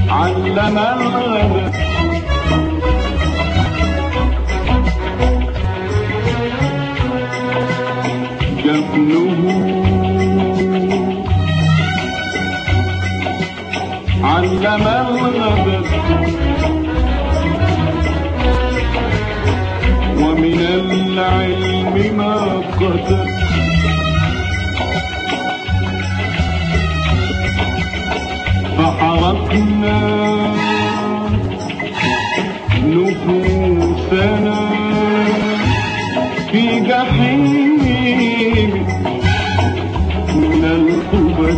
علم الغدر جفنه علم الغدر ومن العلم ما قدر فحرقنا نفوسنا في جحيم من القبل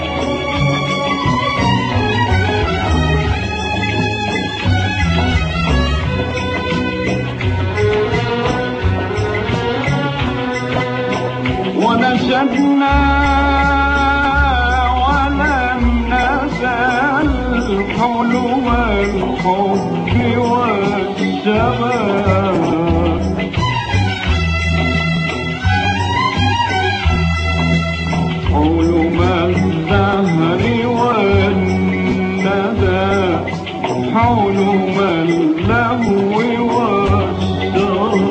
ونشدنا ولم نزل حلو الحب والشباب حلم الدهر والندى حلم اللهو والشراب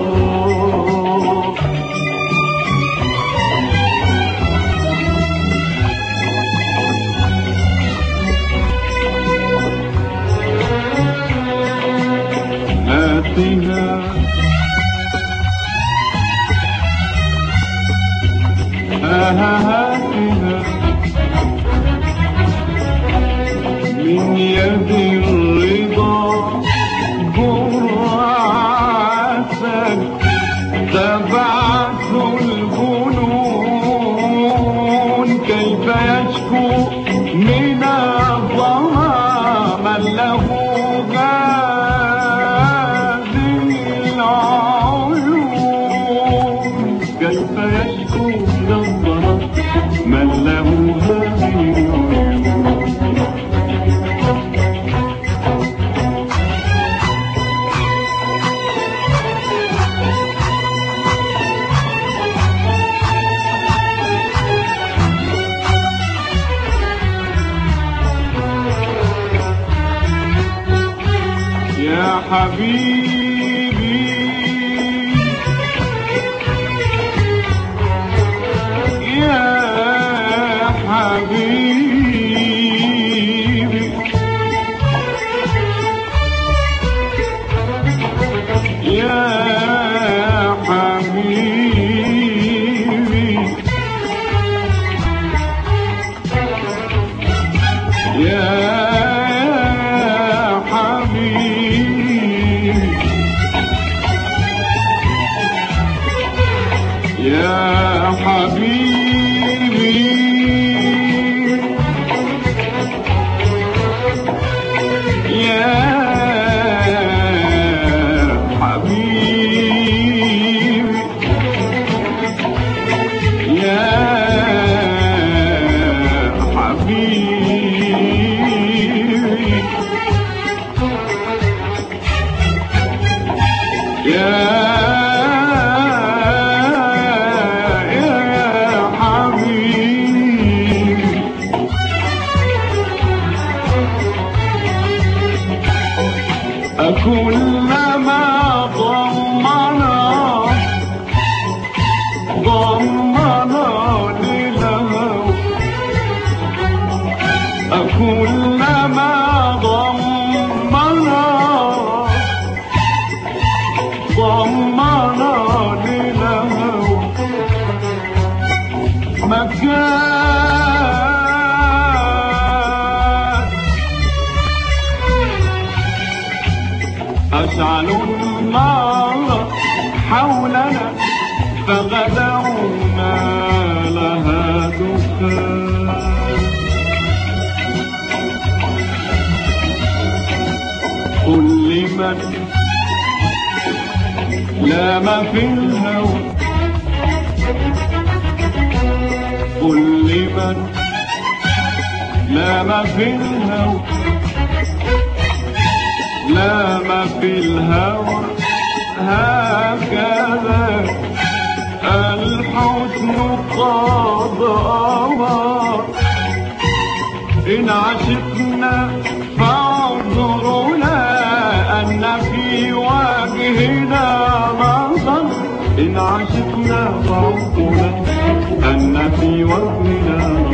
هاتنا من يد الرضا جرعتك تبعث الجنون كيف يشكو من الظما من له هذه العيون كيف يشكو من الظما من له هذه العيون يا حبيبي يا حبيبي يا حبيبي يا حبيبي يا حبيبي يا حبيبي يا كلما ضمنا للهوى كلما ضمنا للهوى مكان أشعل النار حولنا فغدونا لها دخان قل لمن لام في الهوى قل لمن لام في الهوى لام في الهوى هكذا الحسن قد أمر إن عشقنا إن عشقنا فعقنا أن في وزننا